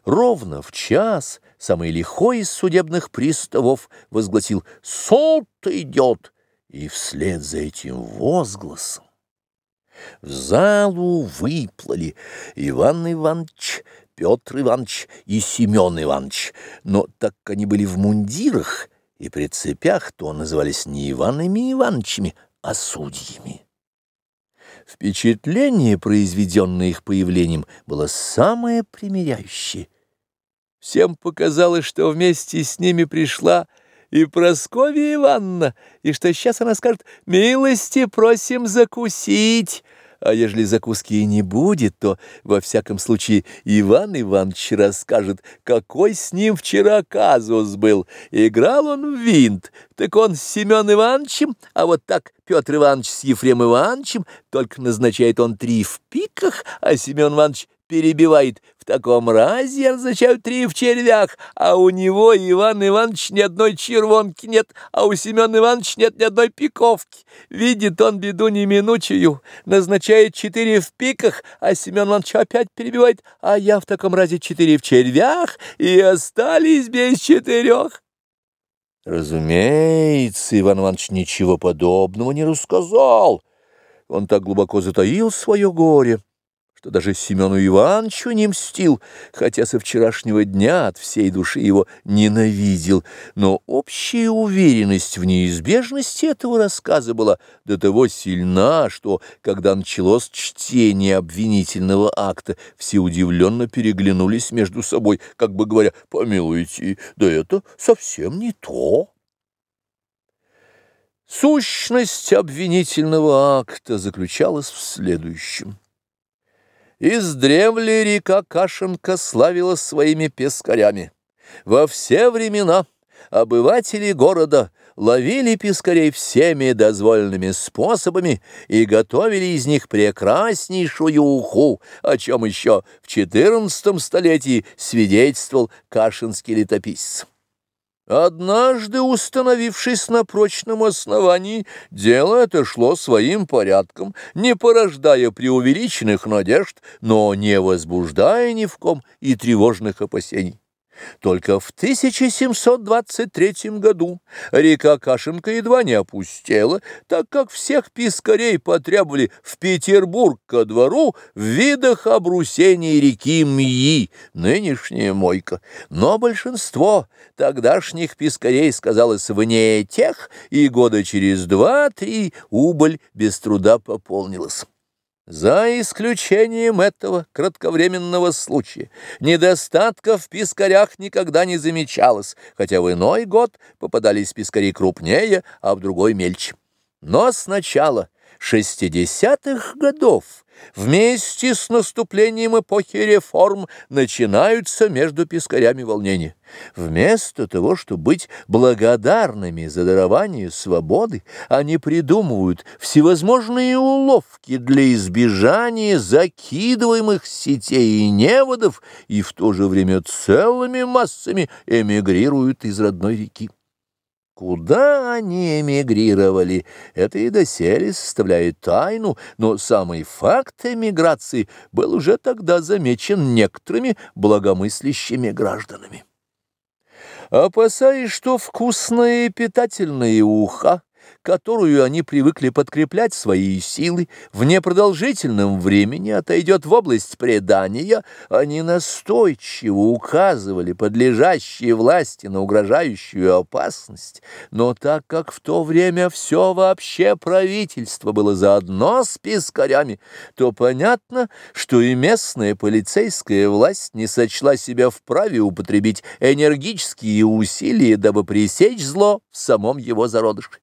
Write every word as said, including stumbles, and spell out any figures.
Ровно в час самый лихой из судебных приставов возгласил: «Суд идет!» И вслед за этим возгласом в залу выплыли Иван Иванович, Петр Иванович и Семен Иванович, но так как они были в мундирах и при цепях, то назывались не Иванами Ивановичами, а судьями. Впечатление, произведенное их появлением, было самое примиряющее. Всем показалось, что вместе с ними пришла и Прасковья Ивановна, и что сейчас она скажет: «Милости просим закусить». А ежели закуски и не будет, то, во всяком случае, Иван Иванович расскажет, какой с ним вчера казус был. Играл он в винт, так он с Семен Ивановичем, а вот так Петр Иванович с Ефрем Ивановичем, только назначает он три в пиках, а Семен Иванович перебивает: в таком разе я назначаю три в червях, а у него, Иван Иванович, ни одной червонки нет, а у Семена Ивановича нет ни одной пиковки. Видит он беду неминучую, назначает четыре в пиках, а Семен Иванович опять перебивает: а я в таком разе четыре в червях, и остались без четырех. Разумеется, Иван Иванович ничего подобного не рассказал. Он так глубоко затаил свое горе, что даже Семену Ивановичу не мстил, хотя со вчерашнего дня от всей души его ненавидел. Но общая уверенность в неизбежности этого рассказа была до того сильна, что, когда началось чтение обвинительного акта, все удивленно переглянулись между собой, как бы говоря: «Помилуйте, да это совсем не то». Сущность обвинительного акта заключалась в следующем. Издревле река Кашенка славилась своими пескарями. Во все времена обыватели города ловили пескарей всеми дозволенными способами и готовили из них прекраснейшую уху, о чем еще в четырнадцатом столетии свидетельствовал кашинский летописец. Однажды, установившись на прочном основании, дело это шло своим порядком, не порождая преувеличенных надежд, но не возбуждая ни в ком и тревожных опасений. Только в тысяча семьсот двадцать третьем году река Кашенка едва не опустела, так как всех пескарей потребовали в Петербург ко двору в видах обрусения реки Мьи, нынешняя Мойка. Но большинство тогдашних пескарей сказалось вне тех, и года через два-три убыль без труда пополнилась. За исключением этого кратковременного случая недостатков в пескарях никогда не замечалось, хотя в иной год попадались пескари крупнее, а в другой мельче. Но с начала шестидесятых годов, вместе с наступлением эпохи реформ, начинаются между пескарями волнения. Вместо того, чтобы быть благодарными за дарование свободы, они придумывают всевозможные уловки для избежания закидываемых сетей и неводов и в то же время целыми массами эмигрируют из родной реки. Куда они эмигрировали, это и доселе составляет тайну, но самый факт эмиграции был уже тогда замечен некоторыми благомыслящими гражданами. Опасаясь, что вкусная и питательная уха, которую они привыкли подкреплять свои силы, в непродолжительном времени отойдет в область предания, они настойчиво указывали подлежащие власти на угрожающую опасность. Но так как в то время все вообще правительство было заодно с пескарями, то понятно, что и местная полицейская власть не сочла себя вправе употребить энергические усилия, дабы пресечь зло в самом его зародыше.